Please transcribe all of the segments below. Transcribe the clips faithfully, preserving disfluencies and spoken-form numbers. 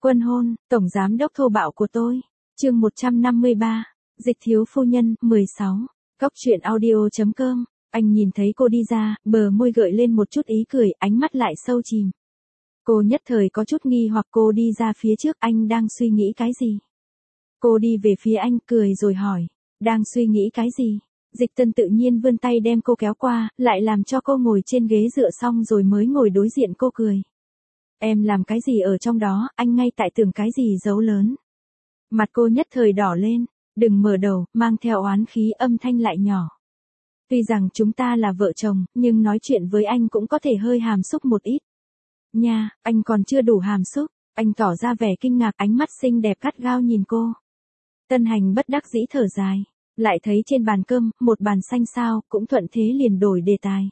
Quân hôn, tổng giám đốc thô bạo của tôi. Chương một trăm năm mươi ba. Dịch thiếu phu nhân, mười sáu. Cóc truyện audio chấm com. Anh nhìn thấy cô đi ra, bờ môi gợi lên một chút ý cười, ánh mắt lại sâu chìm. Cô nhất thời có chút nghi hoặc cô đi ra phía trước, anh đang suy nghĩ cái gì? Cô đi về phía anh, cười rồi hỏi, đang suy nghĩ cái gì? Dịch Tân tự nhiên vươn tay đem cô kéo qua, lại làm cho cô ngồi trên ghế dựa xong rồi mới ngồi đối diện cô cười. Em làm cái gì ở trong đó, anh ngay tại tưởng cái gì giấu lớn. Mặt cô nhất thời đỏ lên, đừng mở đầu, mang theo oán khí, âm thanh lại nhỏ. Tuy rằng chúng ta là vợ chồng, nhưng nói chuyện với anh cũng có thể hơi hàm xúc một ít. Nha, anh còn chưa đủ hàm xúc, anh tỏ ra vẻ kinh ngạc, ánh mắt xinh đẹp gắt gao nhìn cô. Tân Hành bất đắc dĩ thở dài, lại thấy trên bàn cơm, một bàn xanh sao, cũng thuận thế liền đổi đề tài.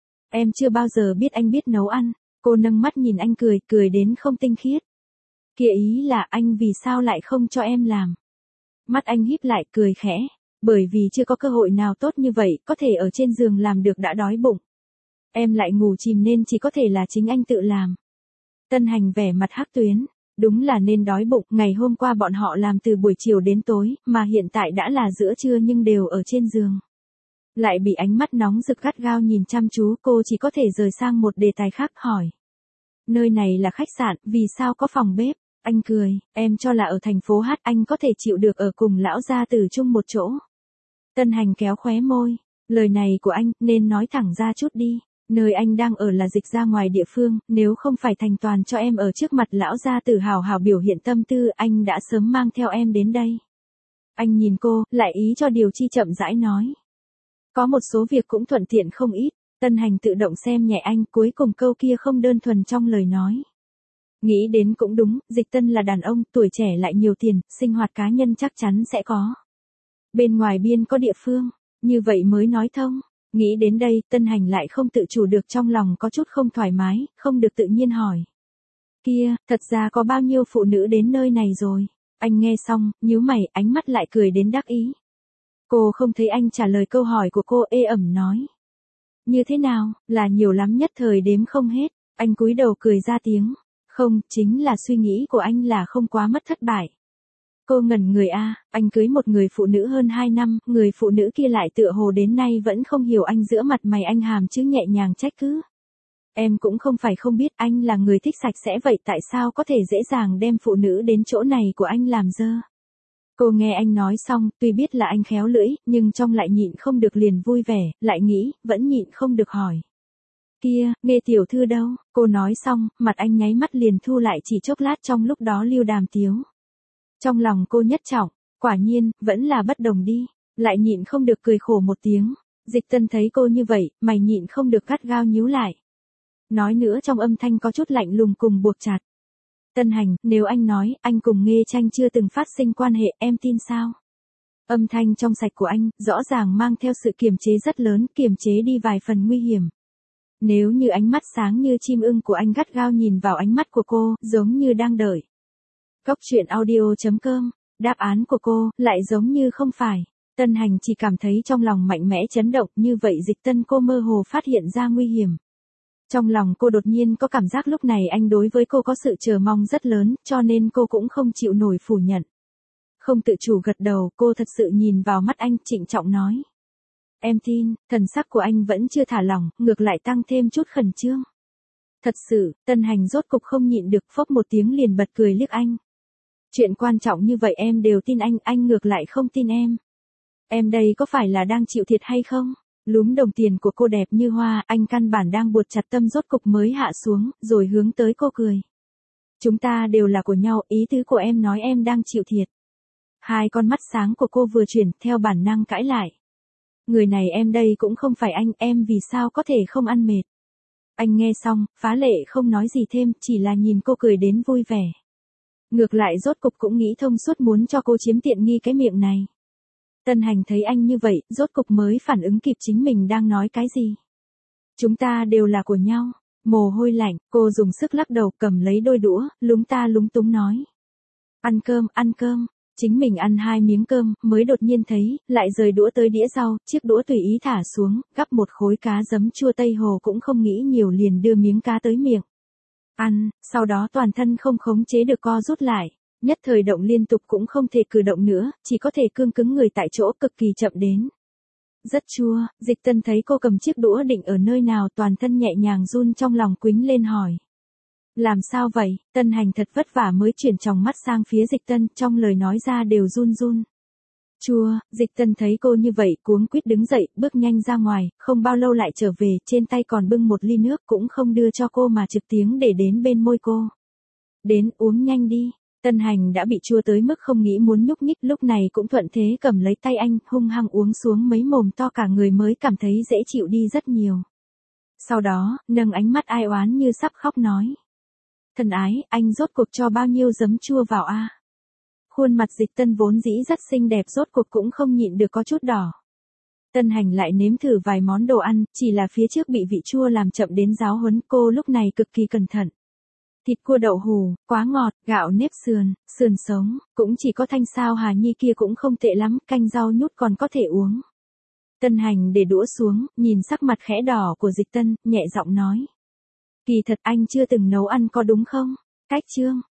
Em chưa bao giờ biết anh biết nấu ăn. Cô nâng mắt nhìn anh cười, cười đến không tinh khiết. Kia ý là anh vì sao lại không cho em làm. Mắt anh híp lại cười khẽ, bởi vì chưa có cơ hội nào tốt như vậy, có thể ở trên giường làm được đã đói bụng. Em lại ngủ chìm nên chỉ có thể là chính anh tự làm. Tân Hành vẻ mặt hắc tuyến, đúng là nên đói bụng, ngày hôm qua bọn họ làm từ buổi chiều đến tối, mà hiện tại đã là giữa trưa nhưng đều ở trên giường. Lại bị ánh mắt nóng rực gắt gao nhìn chăm chú, cô chỉ có thể rời sang một đề tài khác hỏi. Nơi này là khách sạn, vì sao có phòng bếp? Anh cười, em cho là ở thành phố Hát anh có thể chịu được ở cùng lão gia tử chung một chỗ. Tân Hành kéo khóe môi, lời này của anh nên nói thẳng ra chút đi, nơi anh đang ở là dịch ra ngoài địa phương, nếu không phải thành toàn cho em ở trước mặt lão gia tử hào hào biểu hiện tâm tư, anh đã sớm mang theo em đến đây. Anh nhìn cô, lại ý cho điều chi chậm rãi nói. Có một số việc cũng thuận tiện không ít. Tân Hành tự động xem nhẹ anh, cuối cùng câu kia không đơn thuần trong lời nói. Nghĩ đến cũng đúng, Dịch Tân là đàn ông, tuổi trẻ lại nhiều tiền, sinh hoạt cá nhân chắc chắn sẽ có. Bên ngoài biên có địa phương, như vậy mới nói thông. Nghĩ đến đây, Tân Hành lại không tự chủ được, trong lòng có chút không thoải mái, không được tự nhiên hỏi. Kia, thật ra có bao nhiêu phụ nữ đến nơi này rồi? Anh nghe xong, nhíu mày, ánh mắt lại cười đến đắc ý. Cô không thấy anh trả lời câu hỏi của cô, ê ẩm nói. Như thế nào, là nhiều lắm, nhất thời đếm không hết. Anh cúi đầu cười ra tiếng. Không, chính là suy nghĩ của anh là không quá mất thất bại. Cô ngẩn người a, anh cưới một người phụ nữ hơn hai năm, người phụ nữ kia lại tựa hồ đến nay vẫn không hiểu anh, giữa mặt mày anh hàm chứa nhẹ nhàng trách cứ. Em cũng không phải không biết anh là người thích sạch sẽ, vậy tại sao có thể dễ dàng đem phụ nữ đến chỗ này của anh làm dơ? Cô nghe anh nói xong, tuy biết là anh khéo lưỡi, nhưng trong lại nhịn không được liền vui vẻ, lại nghĩ, vẫn nhịn không được hỏi. Kia, Nghe tiểu thư đâu? Cô nói xong, mặt anh nháy mắt liền thu lại, chỉ chốc lát trong lúc đó lưu đàm tiếu. Trong lòng cô nhất trọng, quả nhiên, vẫn là bất đồng đi, lại nhịn không được cười khổ một tiếng. Dịch Tân thấy cô như vậy, mày nhịn không được gắt gao nhíu lại. Nói nữa trong âm thanh có chút lạnh lùng cùng buộc chặt. Tân Hành, nếu anh nói, anh cùng Nghê Tranh chưa từng phát sinh quan hệ, em tin sao? Âm thanh trong sạch của anh, rõ ràng mang theo sự kiềm chế rất lớn, kiềm chế đi vài phần nguy hiểm. Nếu như ánh mắt sáng như chim ưng của anh gắt gao nhìn vào ánh mắt của cô, giống như đang đợi. Cóc truyện audio chấm com, đáp án của cô, lại giống như không phải. Tân Hành chỉ cảm thấy trong lòng mạnh mẽ chấn động, như vậy Dịch Tân cô mơ hồ phát hiện ra nguy hiểm. Trong lòng cô đột nhiên có cảm giác lúc này anh đối với cô có sự chờ mong rất lớn, cho nên cô cũng không chịu nổi phủ nhận. Không tự chủ gật đầu, cô thật sự nhìn vào mắt anh, trịnh trọng nói. Em tin, thần sắc của anh vẫn chưa thả lỏng, ngược lại tăng thêm chút khẩn trương. Thật sự, Tân Hành rốt cục không nhịn được, phốc một tiếng liền bật cười liếc anh. Chuyện quan trọng như vậy em đều tin anh, anh ngược lại không tin em. Em đây có phải là đang chịu thiệt hay không? Lúm đồng tiền của cô đẹp như hoa, anh căn bản đang buộc chặt tâm rốt cục mới hạ xuống, rồi hướng tới cô cười. Chúng ta đều là của nhau, ý tứ của em nói em đang chịu thiệt. Hai con mắt sáng của cô vừa chuyển, theo bản năng cãi lại. Người này em đây cũng không phải anh, em vì sao có thể không ăn mệt. Anh nghe xong, phá lệ không nói gì thêm, chỉ là nhìn cô cười đến vui vẻ. Ngược lại rốt cục cũng nghĩ thông suốt, muốn cho cô chiếm tiện nghi cái miệng này. Tân Hành thấy anh như vậy, rốt cục mới phản ứng kịp chính mình đang nói cái gì. Chúng ta đều là của nhau. Mồ hôi lạnh, cô dùng sức lắc đầu, cầm lấy đôi đũa, lúng ta lúng túng nói. Ăn cơm, ăn cơm. Chính mình ăn hai miếng cơm, mới đột nhiên thấy, lại rời đũa tới đĩa rau, chiếc đũa tùy ý thả xuống, gắp một khối cá giấm chua Tây Hồ cũng không nghĩ nhiều liền đưa miếng cá tới miệng. ăn, sau đó toàn thân không khống chế được co rút lại. Nhất thời động liên tục cũng không thể cử động nữa, chỉ có thể cương cứng người tại chỗ cực kỳ chậm đến. Rất chua, Dịch Tân thấy cô cầm chiếc đũa định ở nơi nào toàn thân nhẹ nhàng run trong lòng quýnh lên hỏi. Làm sao vậy? Tân Hành thật vất vả mới chuyển tròng mắt sang phía Dịch Tân, trong lời nói ra đều run run. Chua, Dịch Tân thấy cô như vậy cuống quýt đứng dậy, bước nhanh ra ngoài, không bao lâu lại trở về, trên tay còn bưng một ly nước cũng không đưa cho cô mà trực tiếng để đến bên môi cô. Đến, uống nhanh đi. Tân Hành đã bị chua tới mức không nghĩ muốn nhúc nhích, lúc này cũng thuận thế cầm lấy tay anh, hung hăng uống xuống mấy mồm to cả người mới cảm thấy dễ chịu đi rất nhiều. Sau đó, nâng ánh mắt ai oán như sắp khóc nói. Thân ái, anh rốt cuộc cho bao nhiêu giấm chua vào a? Khuôn mặt Dịch Tân vốn dĩ rất xinh đẹp rốt cuộc cũng không nhịn được có chút đỏ. Tân Hành lại nếm thử vài món đồ ăn, chỉ là phía trước bị vị chua làm chậm đến giáo huấn, cô lúc này cực kỳ cẩn thận. Thịt cua đậu hù, quá ngọt, gạo nếp sườn, sườn sống, cũng chỉ có thanh sao Hà Nhi kia cũng không tệ lắm, canh rau nhút còn có thể uống. Tân Hành để đũa xuống, nhìn sắc mặt khẽ đỏ của Dịch Tân, nhẹ giọng nói. Kỳ thật anh chưa từng nấu ăn có đúng không? Cách chương,